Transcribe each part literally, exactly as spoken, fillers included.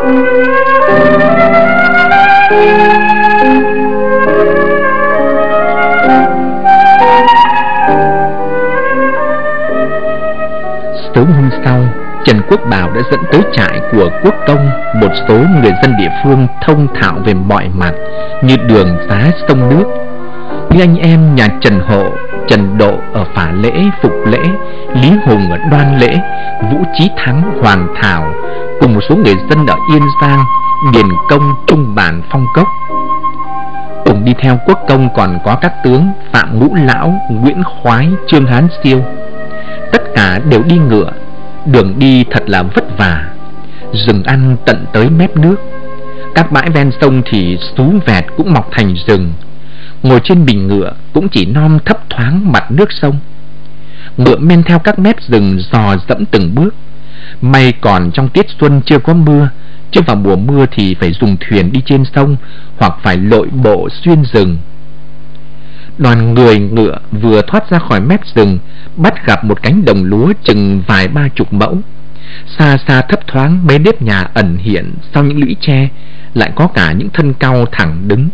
Sớm hôm sau, Trần Quốc Bảo đã dẫn tới trại của Quốc Công một số người dân địa phương thông thạo về mọi mặt như đường xá sông nước, như anh em nhà Trần Hộ, Trần Độ ở Phả Lễ, Phục Lễ, Lý Hùng ở Đoan Lễ, Vũ Chí Thắng, Hoàng Thảo, cùng một số người dân ở Yên Giang, Điền Công, Trung Bản, Phong Cốc. Cùng đi theo Quốc Công còn có các tướng Phạm Ngũ Lão, Nguyễn Khoái, Trương Hán Siêu. Tất cả đều đi ngựa, đường đi thật là vất vả. Rừng ăn tận tới mép nước, các bãi ven sông thì xú vẹt cũng mọc thành rừng. Ngồi trên bình ngựa cũng chỉ non thấp thoáng mặt nước sông. Ngựa men theo các mép rừng dò dẫm từng bước. May còn trong tiết xuân chưa có mưa, chứ vào mùa mưa thì phải dùng thuyền đi trên sông, hoặc phải lội bộ xuyên rừng. Đoàn người ngựa vừa thoát ra khỏi mép rừng, bắt gặp một cánh đồng lúa chừng vài ba chục mẫu. Xa xa thấp thoáng mấy nếp nhà ẩn hiện sau những lũy tre, lại có cả những thân cao thẳng đứng.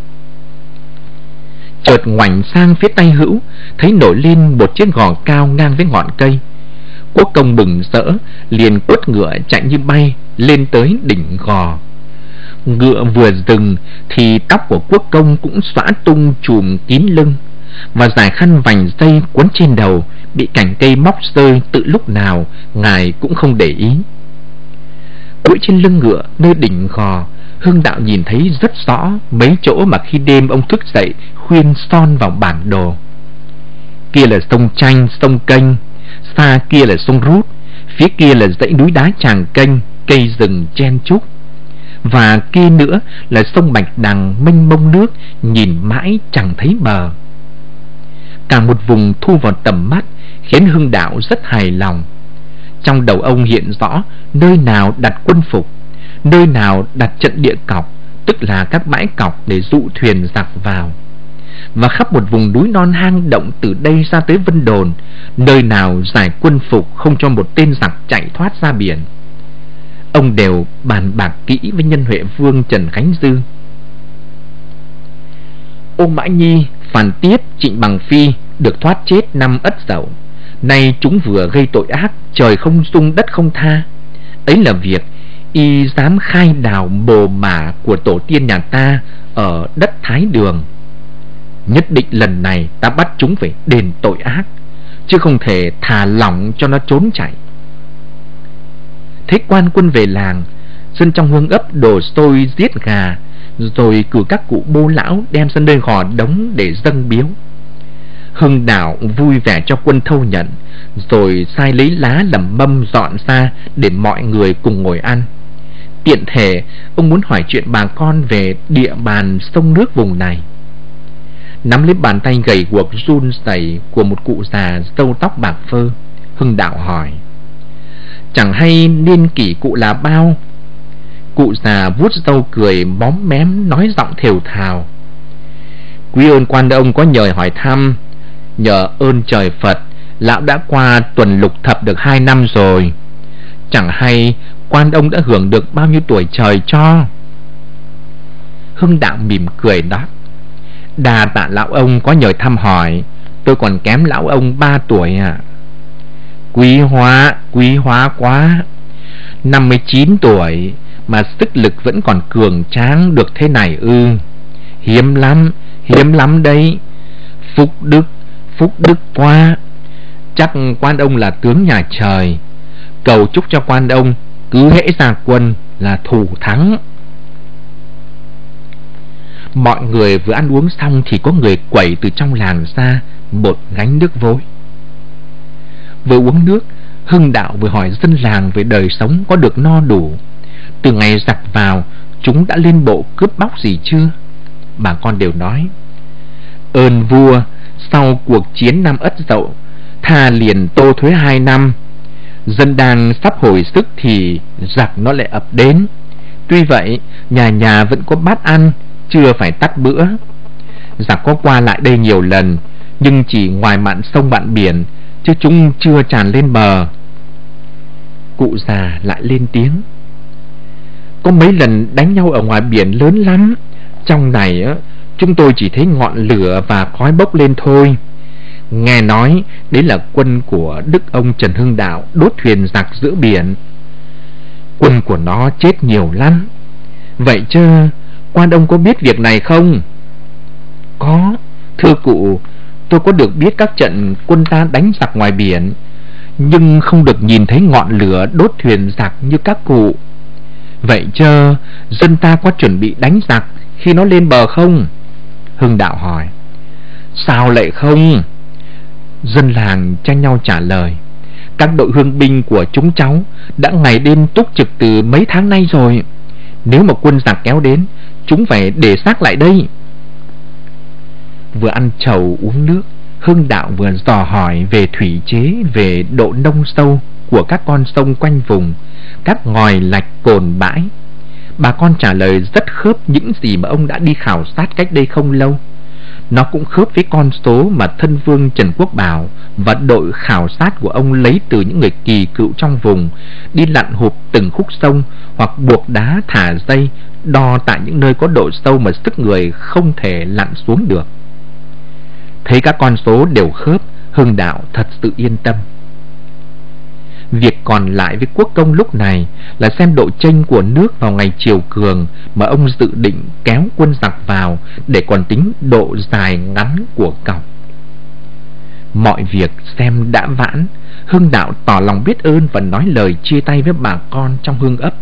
Chợt ngoảnh sang phía tay hữu, thấy nổi lên một chiếc gò cao ngang với ngọn cây. Quốc Công bừng rỡ, liền quất ngựa chạy như bay lên tới đỉnh gò. Ngựa vừa dừng thì tóc của Quốc Công cũng xõa tung chùm kín lưng, và dải khăn vành dây quấn trên đầu bị cành cây móc rơi tự lúc nào ngài cũng không để ý. Cưỡi trên lưng ngựa nơi đỉnh gò, Hưng Đạo nhìn thấy rất rõ mấy chỗ mà khi đêm ông thức dậy khuyên son vào bản đồ. Kia là sông Chanh, sông Kênh, xa kia là sông Rút, phía kia là dãy núi đá Tràng Kênh, cây rừng chen chúc, và kia nữa là sông Bạch Đằng mênh mông nước, nhìn mãi chẳng thấy bờ. Cả một vùng thu vào tầm mắt khiến Hưng Đạo rất hài lòng. Trong đầu ông hiện rõ nơi nào đặt quân phục, nơi nào đặt trận địa cọc, tức là các bãi cọc để dụ thuyền giặc vào. Và khắp một vùng núi non hang động từ đây ra tới Vân Đồn, nơi nào giải quân phục không cho một tên giặc chạy thoát ra biển. Ông đều bàn bạc kỹ với nhân Huệ Vương Trần Khánh Dư. Ô Mã Nhi, Phàn Tiếp, Trịnh Bằng Phi được thoát chết năm Ất Dậu. Nay chúng vừa gây tội ác, trời không dung đất không tha. Ấy là việc y dám khai đào mồ mả của tổ tiên nhà ta ở đất Thái Đường. Nhất định lần này ta bắt chúng phải đền tội ác, chứ không thể thả lỏng cho nó trốn chạy. Thế quan quân về làng, dân trong hương ấp đổ xôi giết gà, rồi cử các cụ bô lão đem ra nơi gò đống để dâng biếu. Hưng Đạo vui vẻ cho quân thâu nhận, rồi sai lấy lá làm mâm dọn ra để mọi người cùng ngồi ăn. Tiện thể ông muốn hỏi chuyện bà con về địa bàn sông nước vùng này. Nắm lấy bàn tay gầy guộc run rẩy của một cụ già râu tóc bạc phơ, Hưng Đạo hỏi: chẳng hay niên kỷ cụ là bao? Cụ già vuốt râu cười móm mém, nói giọng thều thào: quý ơn quan ông có nhờ hỏi thăm. Nhờ ơn trời Phật, lão đã qua tuần lục thập được hai năm rồi. Chẳng hay quan ông đã hưởng được bao nhiêu tuổi trời cho? Hưng Đạo mỉm cười đáp: đà tạ lão ông có nhờ thăm hỏi, tôi còn kém lão ông ba tuổi à. Quý hóa, quý hóa quá. Năm mươi chín tuổi mà sức lực vẫn còn cường tráng được thế này ư? Hiếm lắm, hiếm lắm đấy. Phúc đức, phúc đức quá. Chắc quan ông là tướng nhà trời. Cầu chúc cho quan ông cứ hễ ra quân là thủ thắng. Mọi người vừa ăn uống xong thì có người quẩy từ trong làng ra một gánh nước vối. Vừa uống nước, Hưng Đạo vừa hỏi dân làng về đời sống có được no đủ. Từ ngày giặc vào, chúng đã lên bộ cướp bóc gì chưa? Bà con đều nói: ơn vua, sau cuộc chiến năm Ất Dậu, tha liền tô thuế hai năm. Dân đang sắp hồi sức thì giặc nó lại ập đến. Tuy vậy, nhà nhà vẫn có bát ăn, chưa phải tắt bữa. Giặc có qua lại đây nhiều lần, nhưng chỉ ngoài mạn sông mạn biển, chứ chúng chưa tràn lên bờ. Cụ già lại lên tiếng: Có mấy lần đánh nhau ở ngoài biển lớn lắm. Trong này á, chúng tôi chỉ thấy ngọn lửa và khói bốc lên thôi. Nghe nói đấy là quân của đức ông Trần Hưng Đạo đốt thuyền giặc giữa biển. Quân của nó chết nhiều lắm. Vậy chứ quan ông có biết việc này không? Có, thưa cụ, tôi có được biết các trận quân ta đánh giặc ngoài biển, nhưng không được nhìn thấy ngọn lửa đốt thuyền giặc như các cụ. Vậy chứ dân ta có chuẩn bị đánh giặc khi nó lên bờ không? Hưng Đạo hỏi. Sao lại không? Dân làng tranh nhau trả lời. Các đội hương binh của chúng cháu đã ngày đêm túc trực từ mấy tháng nay rồi. Nếu mà quân giặc kéo đến, chúng phải để xác lại đây. Vừa ăn trầu uống nước, Hưng Đạo vừa dò hỏi về thủy chế, về độ nông sâu của các con sông quanh vùng, các ngòi lạch cồn bãi. Bà con trả lời rất khớp những gì mà ông đã đi khảo sát cách đây không lâu. Nó cũng khớp với con số mà thân vương Trần Quốc Bảo và đội khảo sát của ông lấy từ những người kỳ cựu trong vùng, đi lặn hụp từng khúc sông hoặc buộc đá thả dây, đo tại những nơi có độ sâu mà sức người không thể lặn xuống được. Thấy các con số đều khớp, Hưng Đạo thật sự yên tâm. Việc còn lại với quốc công lúc này là xem độ chênh của nước vào ngày chiều cường mà ông dự định kéo quân giặc vào, để còn tính độ dài ngắn của cọc. Mọi việc xem đã vãn, Hưng Đạo tỏ lòng biết ơn và nói lời chia tay với bà con trong hương ấp.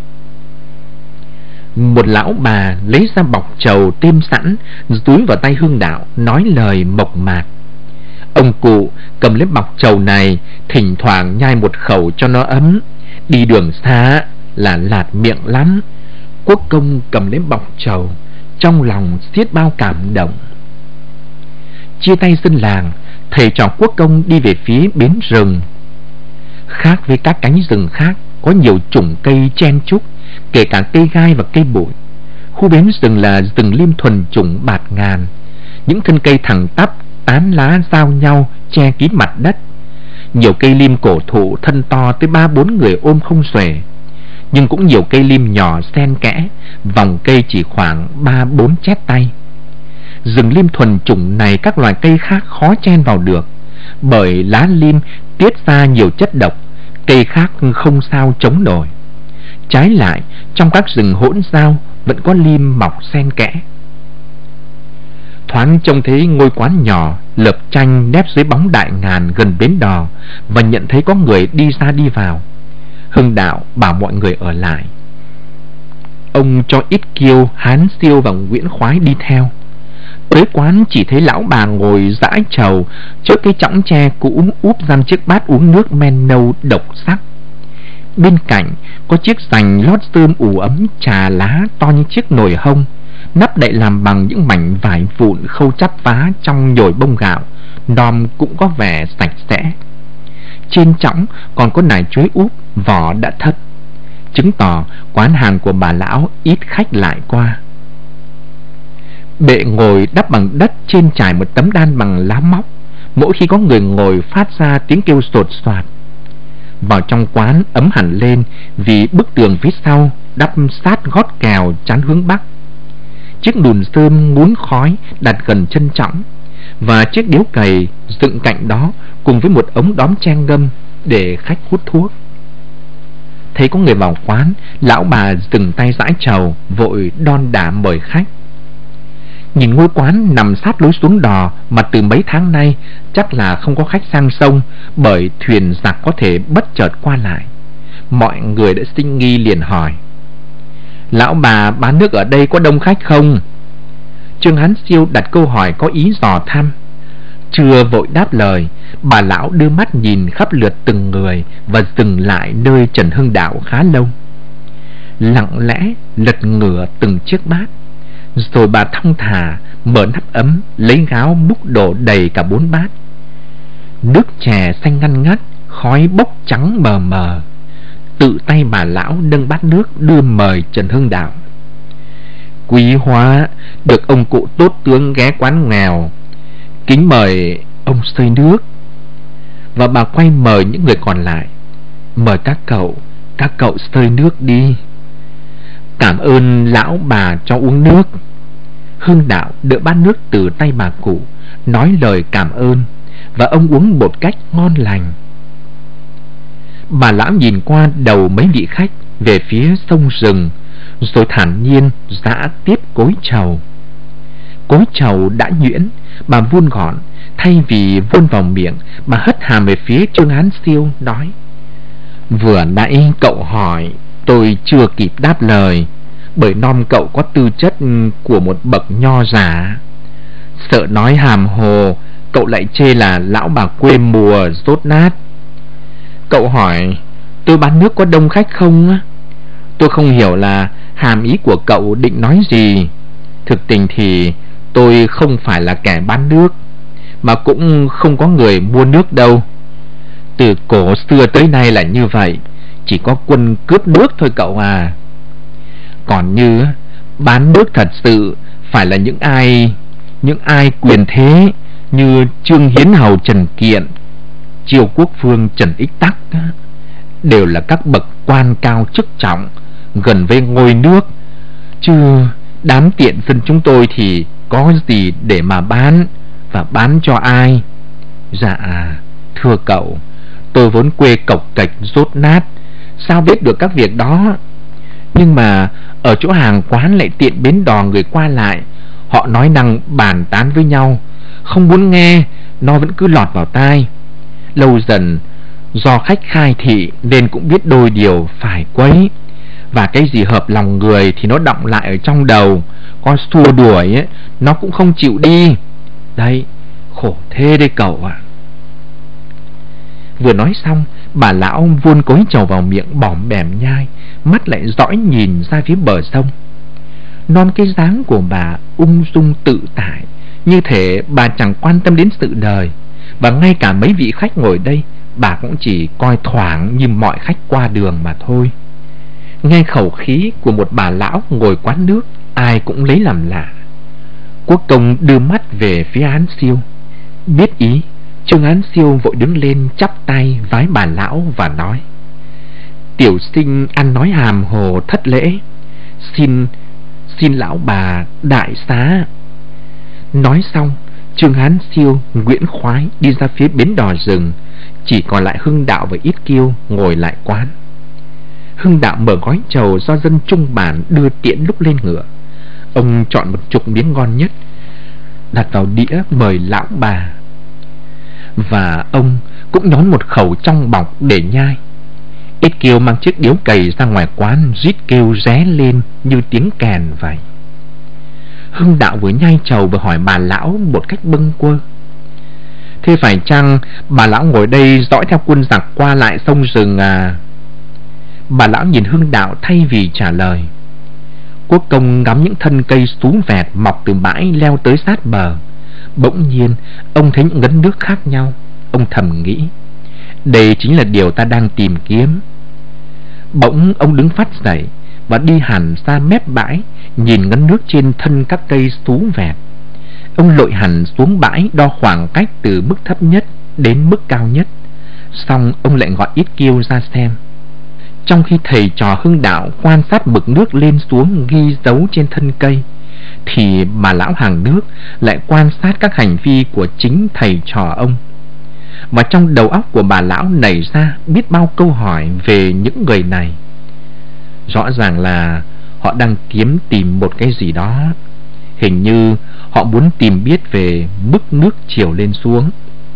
Một lão bà lấy ra bọc trầu têm sẵn, dúi vào tay Hưng Đạo, nói lời mộc mạc. Ông cụ cầm lấy bọc trầu này, thỉnh thoảng nhai một khẩu cho nó ấm. Đi đường xa là lạt miệng lắm. Quốc công cầm lấy bọc trầu, trong lòng xiết bao cảm động. Chia tay dân làng, thầy trò quốc công đi về phía bến rừng. Khác với các cánh rừng khác, có nhiều chủng cây chen chúc, kể cả cây gai và cây bụi. Khu bến rừng là rừng lim thuần chủng bạt ngàn. Những thân cây thẳng tắp, tán lá giao nhau che kín mặt đất. Nhiều cây lim cổ thụ thân to tới ba bốn người ôm không xuể. Nhưng cũng nhiều cây lim nhỏ xen kẽ, vòng cây chỉ khoảng ba bốn chét tay. Rừng lim thuần chủng này các loài cây khác khó chen vào được, bởi lá lim tiết ra nhiều chất độc, cây khác không sao chống nổi. Trái lại, trong các rừng hỗn giao vẫn có lim mọc xen kẽ. Thoáng trông thấy ngôi quán nhỏ lợp tranh nép dưới bóng đại ngàn gần bến đò, và nhận thấy có người đi ra đi vào. Hưng Đạo bảo mọi người ở lại. Ông cho Ít Kiêu, Hán Siêu và Nguyễn Khoái đi theo. Tới quán chỉ thấy lão bà ngồi dãi trầu trước cái chõng tre cũ, úp răm chiếc bát uống nước men nâu độc sắc. Bên cạnh có chiếc rành lót rơm ủ ấm trà lá to như chiếc nồi hông, nắp đậy làm bằng những mảnh vải vụn khâu chắp vá trong nhồi bông gạo, nòm cũng có vẻ sạch sẽ. Trên chõng còn có nải chuối úp, vỏ đã thất, chứng tỏ quán hàng của bà lão ít khách lại qua. Bệ ngồi đắp bằng đất, trên trải một tấm đan bằng lá móc. Mỗi khi có người ngồi phát ra tiếng kêu sột soạt. Vào trong quán ấm hẳn lên vì bức tường phía sau đắp sát gót kèo chắn hướng bắc. Chiếc đùn rơm ngún khói đặt gần chân chõng, và chiếc điếu cày dựng cạnh đó cùng với một ống đóm tre ngâm để khách hút thuốc. Thấy có người vào quán, lão bà dừng tay dãi trầu, vội đon đả mời khách. Nhìn ngôi quán nằm sát lối xuống đò mà từ mấy tháng nay chắc là không có khách sang sông, bởi thuyền giặc có thể bất chợt qua lại. Mọi người đã sinh nghi liền hỏi: Lão bà bán nước ở đây có đông khách không? Trương Hán Siêu đặt câu hỏi có ý dò thăm. Chưa vội đáp lời, bà lão đưa mắt nhìn khắp lượt từng người và dừng lại nơi Trần Hưng Đạo khá lâu. Lặng lẽ lật ngửa từng chiếc bát, rồi bà thong thả mở nắp ấm, lấy gáo múc đổ đầy cả bốn bát. Nước chè xanh ngăn ngắt, khói bốc trắng mờ mờ. Tự tay bà lão nâng bát nước đưa mời Trần Hưng Đạo. Quý hóa được ông cụ tốt tướng ghé quán nghèo, kính mời ông xơi nước. Và bà quay mời những người còn lại: Mời các cậu, các cậu xơi nước đi. Cảm ơn lão bà cho uống nước. Hưng Đạo đỡ bát nước từ tay bà cụ, nói lời cảm ơn, và ông uống một cách ngon lành. Bà lão nhìn qua đầu mấy vị khách về phía sông rừng, rồi thản nhiên giã tiếp cối trầu. Cối trầu đã nhuyễn, bà vun gọn. Thay vì vun vào miệng, bà hất hàm về phía Trương Hán Siêu, nói: Vừa nãy cậu hỏi, tôi chưa kịp đáp lời, bởi non cậu có tư chất của một bậc nho giả. Sợ nói hàm hồ, cậu lại chê là lão bà quê mùa dốt nát. Cậu hỏi tôi bán nước có đông khách không? Tôi không hiểu là hàm ý của cậu định nói gì. Thực tình thì tôi không phải là kẻ bán nước, mà cũng không có người mua nước đâu. Từ cổ xưa tới nay là như vậy, chỉ có quân cướp nước thôi cậu à. Còn như bán nước thật sự phải là những ai những ai quyền thế như Trương Hiến Hầu Trần Kiện, Chiêu Quốc Vương Trần Ích Tắc, đều là các bậc quan cao chức trọng, gần với ngôi nước. Chứ đám tiện dân chúng tôi thì có gì để mà bán, và bán cho ai? Dạ thưa cậu, tôi vốn quê cộc cạch dốt nát, sao biết được các việc đó. Nhưng mà ở chỗ hàng quán lại tiện bến đò người qua lại, họ nói năng bàn tán với nhau, không muốn nghe, nó vẫn cứ lọt vào tai. Lâu dần do khách khai thị nên cũng biết đôi điều phải quấy, và cái gì hợp lòng người thì nó đọng lại ở trong đầu, có xua đuổi ấy, nó cũng không chịu đi. Đây, khổ thế đây cậu ạ. Vừa nói xong, bà lão vun cối trầu vào miệng bỏm bẻm nhai, mắt lại dõi nhìn ra phía bờ sông. Non cái dáng của bà ung dung tự tại, như thể bà chẳng quan tâm đến sự đời. Và ngay cả mấy vị khách ngồi đây, bà cũng chỉ coi thoảng như mọi khách qua đường mà thôi. Nghe khẩu khí của một bà lão ngồi quán nước, ai cũng lấy làm lạ. Quốc Công đưa mắt về phía Hán Siêu. Biết ý, Trương Hán Siêu vội đứng lên chắp tay vái bà lão và nói: Tiểu sinh ăn nói hàm hồ thất lễ, Xin Xin lão bà đại xá. Nói xong, Trương Hán Siêu nguyễn khoái đi ra phía bến đò rừng, chỉ còn lại Hưng Đạo và Ít Kiêu ngồi lại quán. Hưng Đạo mở gói trầu do dân trung bản đưa tiễn lúc lên ngựa. Ông chọn một chục miếng ngon nhất, đặt vào đĩa mời lão bà, và ông cũng nhón một khẩu trong bọc để nhai. Ít Kiêu mang chiếc điếu cày ra ngoài quán, rít kêu ré lên như tiếng kèn vậy. Hưng Đạo vừa nhai trầu vừa hỏi bà lão một cách bâng quơ: Thế phải chăng bà lão ngồi đây dõi theo quân giặc qua lại sông rừng à? Bà lão nhìn Hưng Đạo thay vì trả lời. Quốc Công ngắm những thân cây xú vẹt mọc từ bãi leo tới sát bờ. Bỗng nhiên ông thấy những ngấn nước khác nhau. Ông thầm nghĩ, đây chính là điều ta đang tìm kiếm. Bỗng ông đứng phát dậy và đi hẳn ra mép bãi, nhìn ngấn nước trên thân các cây xú vẹt. Ông lội hẳn xuống bãi, đo khoảng cách từ mức thấp nhất đến mức cao nhất. Xong ông lại gọi Ít Kiêu ra xem. Trong khi thầy trò Hưng Đạo quan sát mực nước lên xuống ghi dấu trên thân cây, thì bà lão hàng nước lại quan sát các hành vi của chính thầy trò ông. Và trong đầu óc của bà lão nảy ra biết bao câu hỏi về những người này. Rõ ràng là họ đang kiếm tìm một cái gì đó. Hình như họ muốn tìm biết về mức nước chiều lên xuống.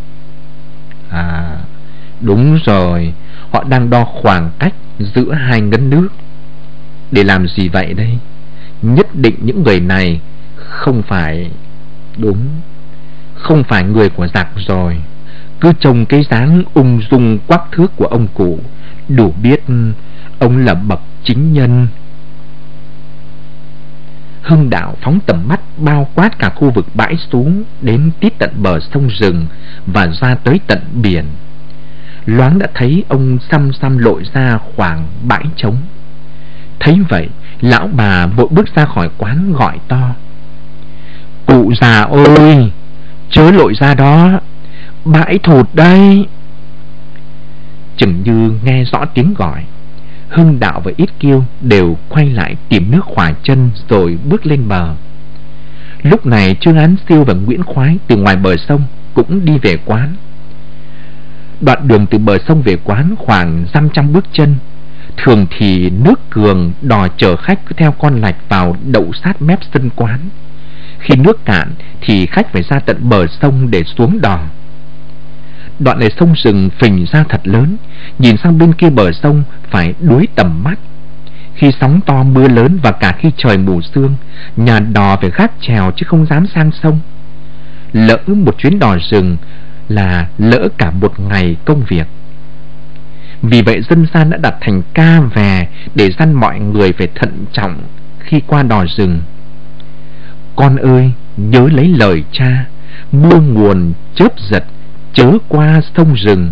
À, đúng rồi, họ đang đo khoảng cách giữa hai ngấn nước. Để làm gì vậy đây? Nhất định những người này không phải... Đúng, không phải người của giặc rồi. Cứ trông cái dáng ung dung quắc thước của ông cụ, đủ biết ông là bậc chính nhân. Hưng Đạo phóng tầm mắt bao quát cả khu vực bãi xuống, đến tít tận bờ sông rừng và ra tới tận biển. Loáng đã thấy ông xăm xăm lội ra khoảng bãi trống. Thấy vậy, lão bà vội bước ra khỏi quán gọi to: Cụ già ơi, chớ lội ra đó, bãi thụt đây. Chừng như nghe rõ tiếng gọi, Hưng Đạo và Ít Kiêu đều quay lại tìm nước khỏa chân rồi bước lên bờ. Lúc này Trương Án Siêu và Nguyễn Khoái từ ngoài bờ sông cũng đi về quán. Đoạn đường từ bờ sông về quán khoảng năm trăm bước chân. Thường thì nước cường đò chở khách cứ theo con lạch vào đậu sát mép sân quán. Khi nước cạn thì khách phải ra tận bờ sông để xuống đò. Đoạn này sông rừng phình ra thật lớn, nhìn sang bên kia bờ sông phải đuối tầm mắt. Khi sóng to mưa lớn và cả khi trời mù sương, nhà đò phải gác chèo chứ không dám sang sông. Lỡ một chuyến đò rừng là lỡ cả một ngày công việc. Vì vậy dân gian đã đặt thành ca về để dặn mọi người phải thận trọng khi qua đò rừng. Con ơi, nhớ lấy lời cha, mưa nguồn chớp giật, chớ qua sông rừng.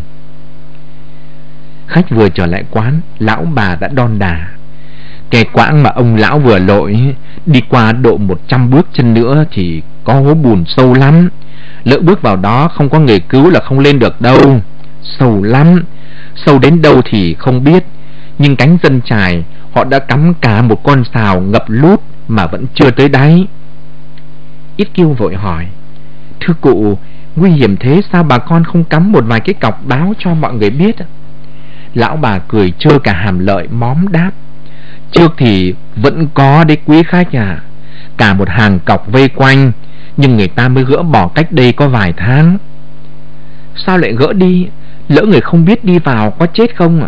Khách vừa trở lại quán, lão bà đã đon đả. Cái quãng mà ông lão vừa lội, đi qua độ một trăm bước chân nữa thì có hố bùn sâu lắm. Lỡ bước vào đó không có người cứu là không lên được đâu. Sâu lắm. Sâu đến đâu thì không biết, nhưng cánh dân chài họ đã cắm cả một con sào ngập lút mà vẫn chưa tới đáy. Ít Kiêu vội hỏi: thưa cụ, nguy hiểm thế sao bà con không cắm một vài cái cọc báo cho mọi người biết? Lão bà cười trơ cả hàm lợi móm đáp: trước thì vẫn có đấy quý khách à, cả một hàng cọc vây quanh, nhưng người ta mới gỡ bỏ cách đây có vài tháng. Sao lại gỡ đi? Lỡ người không biết đi vào có chết không ạ?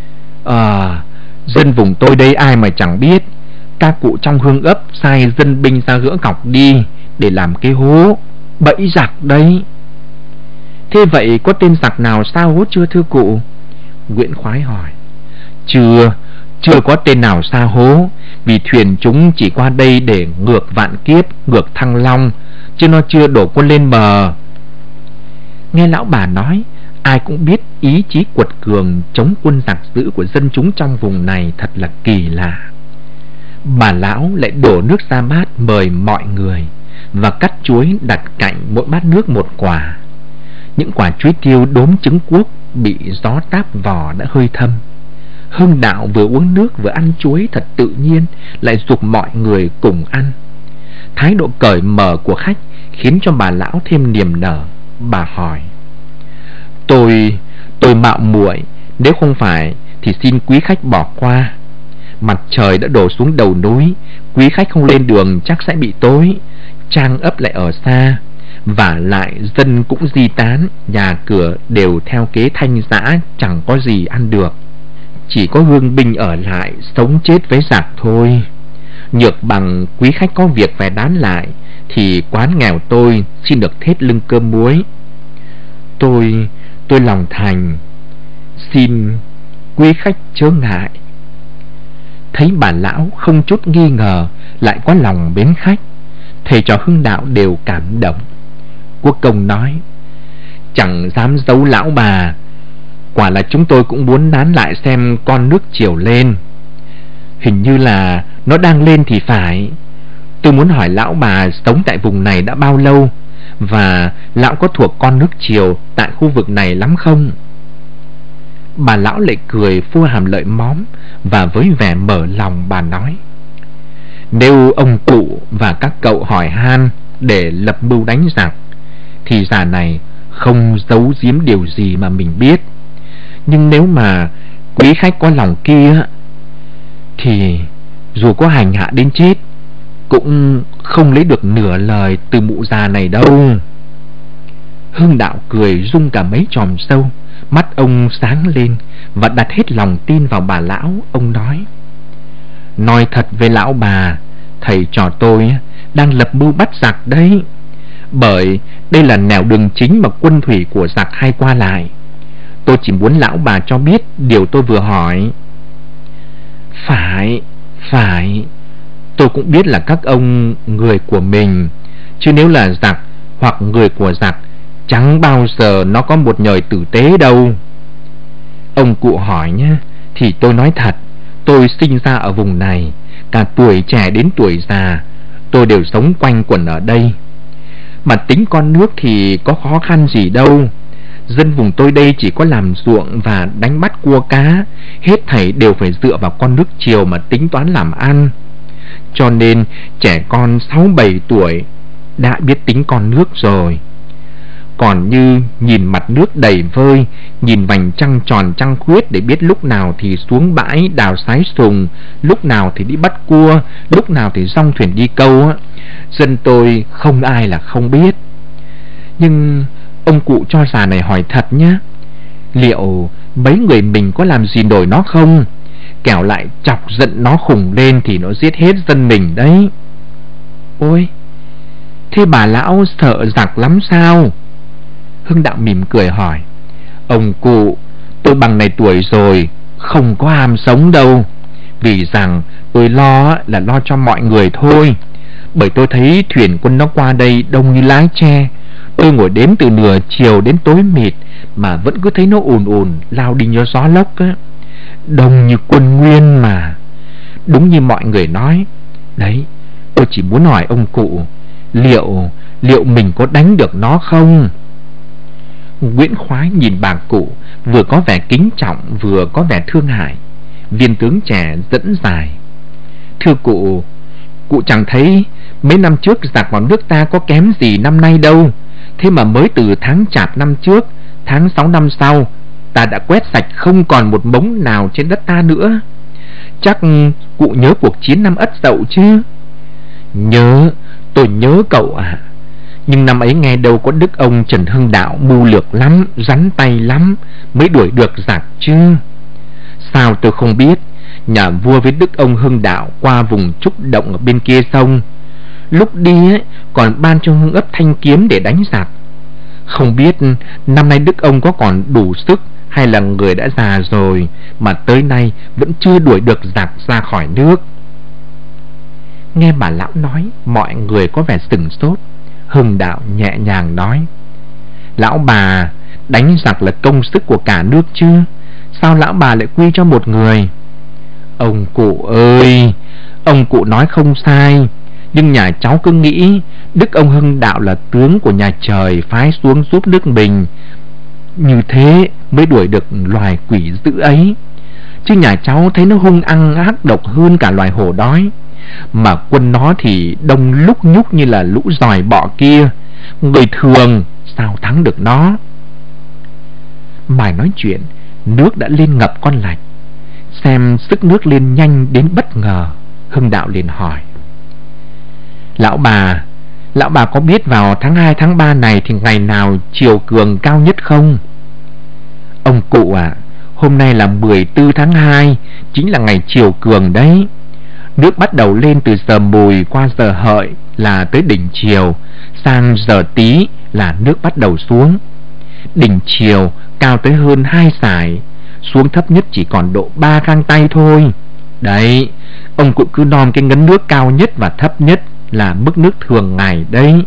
À, dân vùng tôi đây ai mà chẳng biết. Các cụ trong hương ấp sai dân binh ra gỡ cọc đi để làm cái hố bẫy giặc đấy. Thế vậy có tên giặc nào sao hố chưa thưa cụ? Nguyễn Khoái hỏi. Chưa, chưa có tên nào xa hố, vì thuyền chúng chỉ qua đây để ngược vạn kiếp, ngược Thăng Long, chứ nó chưa đổ quân lên bờ. Nghe lão bà nói, ai cũng biết ý chí quật cường chống quân giặc dữ của dân chúng trong vùng này thật là kỳ lạ. Bà lão lại đổ nước ra bát mời mọi người và cắt chuối đặt cạnh mỗi bát nước một quả. Những quả chuối tiêu đốm trứng cuốc bị gió táp vỏ đã hơi thâm. Hưng Đạo vừa uống nước vừa ăn chuối thật tự nhiên, lại giục mọi người cùng ăn. Thái độ cởi mở của khách khiến cho bà lão thêm niềm nở. Bà hỏi: Tôi, tôi mạo muội, nếu không phải thì xin quý khách bỏ qua. Mặt trời đã đổ xuống đầu núi, quý khách không lên đường chắc sẽ bị tối. Trang ấp lại ở xa, vả lại dân cũng di tán, nhà cửa đều theo kế thanh giã, chẳng có gì ăn được. Chỉ có hương binh ở lại, sống chết với giặc thôi. Nhược bằng quý khách có việc phải đán lại, thì quán nghèo tôi xin được thết lưng cơm muối. Tôi, tôi lòng thành, xin quý khách chớ ngại. Thấy bà lão không chút nghi ngờ, lại có lòng mến khách, thầy trò Hưng Đạo đều cảm động. Quốc Công nói: Chẳng dám giấu lão bà, quả là chúng tôi cũng muốn nán lại xem con nước triều lên. Hình như là nó đang lên thì phải. Tôi muốn hỏi lão bà sống tại vùng này đã bao lâu, và lão có thuộc con nước triều tại khu vực này lắm không? Bà lão lại cười phua hàm lợi móm, và với vẻ mở lòng bà nói: Nếu ông cụ và các cậu hỏi han để lập mưu đánh giặc, thì già này không giấu giếm điều gì mà mình biết. Nhưng nếu mà quý khách có lòng kia, thì dù có hành hạ đến chết cũng không lấy được nửa lời từ mụ già này đâu. Hưng Đạo cười rung cả mấy chòm râu, mắt ông sáng lên và đặt hết lòng tin vào bà lão. Ông nói: Nói thật với lão bà, thầy trò tôi đang lập mưu bắt giặc đấy. Bởi đây là nẻo đường chính mà quân thủy của giặc hay qua lại. Tôi chỉ muốn lão bà cho biết điều tôi vừa hỏi. Phải, phải, tôi cũng biết là các ông người của mình, chứ nếu là giặc hoặc người của giặc, chẳng bao giờ nó có một nhời tử tế đâu. Ông cụ hỏi nhé, thì tôi nói thật, tôi sinh ra ở vùng này, cả tuổi trẻ đến tuổi già, tôi đều sống quanh quẩn ở đây. Mà tính con nước thì có khó khăn gì đâu. Dân vùng tôi đây chỉ có làm ruộng và đánh bắt cua cá, hết thảy đều phải dựa vào con nước triều mà tính toán làm ăn. Cho nên trẻ con sáu bảy tuổi đã biết tính con nước rồi. Còn như nhìn mặt nước đầy vơi, nhìn vành trăng tròn trăng khuyết để biết lúc nào thì xuống bãi đào sái sùng, lúc nào thì đi bắt cua, lúc nào thì dong thuyền đi câu á, dân tôi không ai là không biết. Nhưng ông cụ cho già này hỏi thật nhá, liệu mấy người mình có làm gì nổi nó không? Kẻo lại chọc giận nó khùng lên thì nó giết hết dân mình đấy. Ôi, thế bà lão sợ giặc lắm sao? Hưng Đạo mỉm cười hỏi. Ông cụ, tôi bằng này tuổi rồi, không có ham sống đâu. Vì rằng tôi lo là lo cho mọi người thôi. Bởi tôi thấy thuyền quân nó qua đây đông như lái tre. Tôi ngồi đếm từ nửa chiều đến tối mịt mà vẫn cứ thấy nó ùn ùn lao đi như gió lốc á. Đông như quân Nguyên mà. Đúng như mọi người nói. Đấy, tôi chỉ muốn hỏi ông cụ, Liệu Liệu mình có đánh được nó không? Nguyễn Khoái nhìn bà cụ, vừa có vẻ kính trọng vừa có vẻ thương hại. Viên tướng trẻ dẫn dài. Thưa cụ, cụ chẳng thấy mấy năm trước giặc vào nước ta có kém gì năm nay đâu. Thế mà mới từ tháng Chạp năm trước, tháng sáu năm sau, ta đã quét sạch không còn một mống nào trên đất ta nữa. Chắc cụ nhớ cuộc chiến năm Ất Dậu chứ? Nhớ, tôi nhớ cậu ạ. À. Nhưng năm ấy nghe đâu có đức ông Trần Hưng Đạo mưu lược lắm, rắn tay lắm, mới đuổi được giặc chứ. Sao tôi không biết, nhà vua với đức ông Hưng Đạo qua vùng Trúc Động ở bên kia sông. Lúc đi ấy, còn ban cho Hưng ấp thanh kiếm để đánh giặc. Không biết năm nay đức ông có còn đủ sức hay là người đã già rồi mà tới nay vẫn chưa đuổi được giặc ra khỏi nước. Nghe bà lão nói, mọi người có vẻ sửng sốt. Hưng Đạo nhẹ nhàng nói: Lão bà, đánh giặc là công sức của cả nước chứ, sao lão bà lại quy cho một người? Ông cụ ơi, ông cụ nói không sai, nhưng nhà cháu cứ nghĩ đức ông Hưng Đạo là tướng của nhà trời phái xuống giúp nước mình, như thế mới đuổi được loài quỷ dữ ấy. Chứ nhà cháu thấy nó hung ăng ác độc hơn cả loài hổ đói. Mà quân nó thì đông lúc nhúc như là lũ giòi bọ kia, người thường sao thắng được nó. Mãi nói chuyện, nước đã lên ngập con lạch. Xem sức nước lên nhanh đến bất ngờ, Hưng Đạo liền hỏi: Lão bà, lão bà có biết vào tháng hai tháng ba này thì ngày nào chiều cường cao nhất không? Ông cụ à, hôm nay là mười tư tháng hai, chính là ngày chiều cường đấy. Nước bắt đầu lên từ giờ Mùi qua giờ Hợi là tới đỉnh chiều, sang giờ Tý là nước bắt đầu xuống. Đỉnh chiều cao tới hơn hai sải, xuống thấp nhất chỉ còn độ ba gang tay thôi. Đấy, ông cụ cứ nom cái ngấn nước cao nhất và thấp nhất là mức nước thường ngày đấy.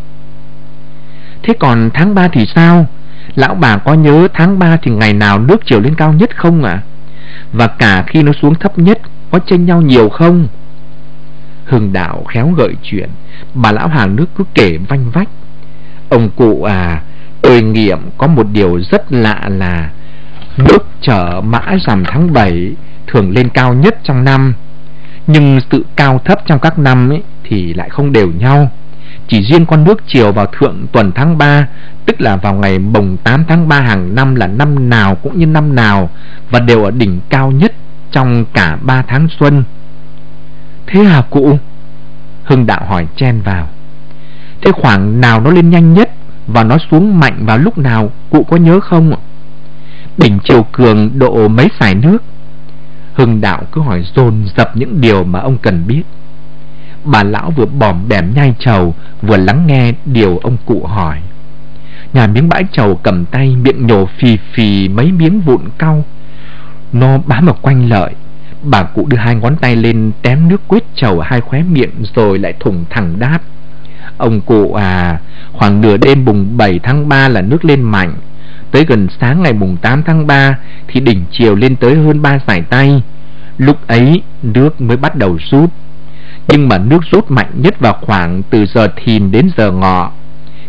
Thế còn tháng ba thì sao? Lão bà có nhớ tháng ba thì ngày nào nước chiều lên cao nhất không ạ? À? Và cả khi nó xuống thấp nhất có chênh nhau nhiều không? Hưng Đạo khéo gợi chuyện, bà lão hàng nước cứ kể vanh vách. Ông cụ à, tôi nghiệm có một điều rất lạ là nước chở mã rằm tháng bảy thường lên cao nhất trong năm, nhưng sự cao thấp trong các năm ấy thì lại không đều nhau. Chỉ riêng con nước chiều vào thượng tuần tháng ba, tức là vào ngày mồng tám tháng ba hàng năm, là năm nào cũng như năm nào, và đều ở đỉnh cao nhất trong cả ba tháng xuân. Thế hả cụ? Hưng Đạo hỏi chen vào. Thế khoảng nào nó lên nhanh nhất và nó xuống mạnh vào lúc nào, cụ có nhớ không? Đỉnh chiều cường độ mấy sải nước? Hưng Đạo cứ hỏi dồn dập những điều mà ông cần biết. Bà lão vừa bòm bẻm nhai trầu, vừa lắng nghe điều ông cụ hỏi. Nhà miếng bãi trầu cầm tay, miệng nhổ phì phì mấy miếng vụn cau. Nó bám vào quanh lợi. Bà cụ đưa hai ngón tay lên tém nước quết trầu hai khóe miệng, rồi lại thủng thẳng đáp: Ông cụ à, khoảng nửa đêm mùng bảy tháng ba là nước lên mạnh. Tới gần sáng ngày mùng tám tháng ba thì đỉnh chiều lên tới hơn ba sải tay. Lúc ấy nước mới bắt đầu rút. Nhưng mà nước rút mạnh nhất vào khoảng từ giờ Thìn đến giờ Ngọ.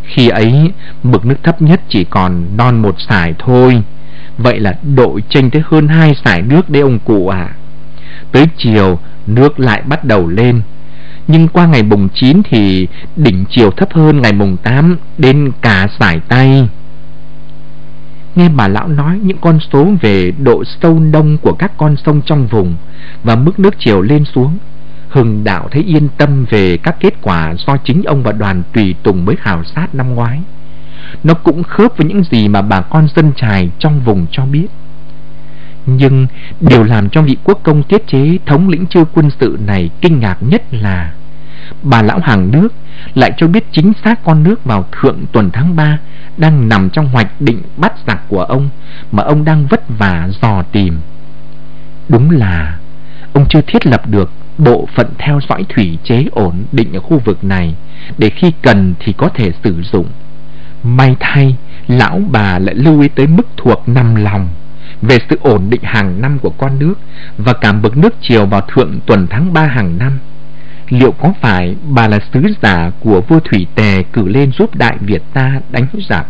Khi ấy mực nước thấp nhất chỉ còn non một sải thôi. Vậy là độ chênh tới hơn hai sải nước đấy ông cụ ạ. À. Tới chiều nước lại bắt đầu lên, nhưng qua ngày mùng chín thì đỉnh chiều thấp hơn ngày mùng tám đến cả sải tay. Nghe bà lão nói những con số về độ sâu nông của các con sông trong vùng và mức nước chiều lên xuống, Hưng Đạo thấy yên tâm về các kết quả do chính ông và đoàn tùy tùng mới khảo sát năm ngoái. Nó cũng khớp với những gì mà bà con dân chài trong vùng cho biết. Nhưng điều làm cho vị quốc công tiết chế thống lĩnh chư quân sự này kinh ngạc nhất là bà lão hàng nước lại cho biết chính xác con nước vào thượng tuần tháng ba đang nằm trong hoạch định bắt giặc của ông mà ông đang vất vả dò tìm. Đúng là ông chưa thiết lập được bộ phận theo dõi thủy chế ổn định ở khu vực này để khi cần thì có thể sử dụng. May thay lão bà lại lưu ý tới mức thuộc nằm lòng về sự ổn định hàng năm của con nước và cả mực nước chiều vào thượng tuần tháng ba hàng năm. Liệu có phải bà là sứ giả của vua Thủy Tề cử lên giúp Đại Việt ta đánh giặc?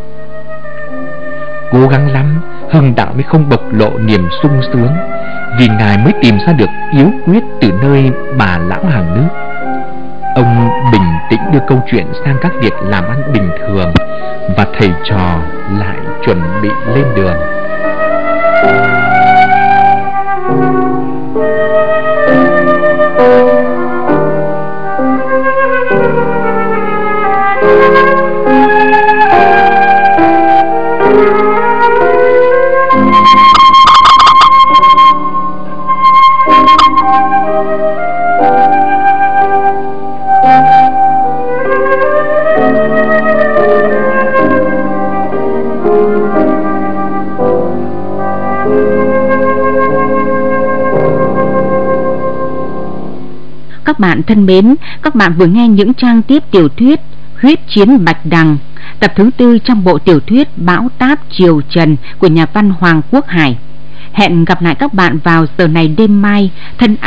Cố gắng lắm Hưng Đạo mới không bộc lộ niềm sung sướng, vì ngài mới tìm ra được yếu quyết từ nơi bà lão hàng nước. Ông bình tĩnh đưa câu chuyện sang các việc làm ăn bình thường và thầy trò lại chuẩn bị lên đường. Các bạn thân mến, các bạn vừa nghe những trang tiếp tiểu thuyết Huyết chiến Bạch Đằng, tập thứ tư trong bộ tiểu thuyết Bão táp Triều Trần của nhà văn Hoàng Quốc Hải. Hẹn gặp lại các bạn vào giờ này đêm mai. Thân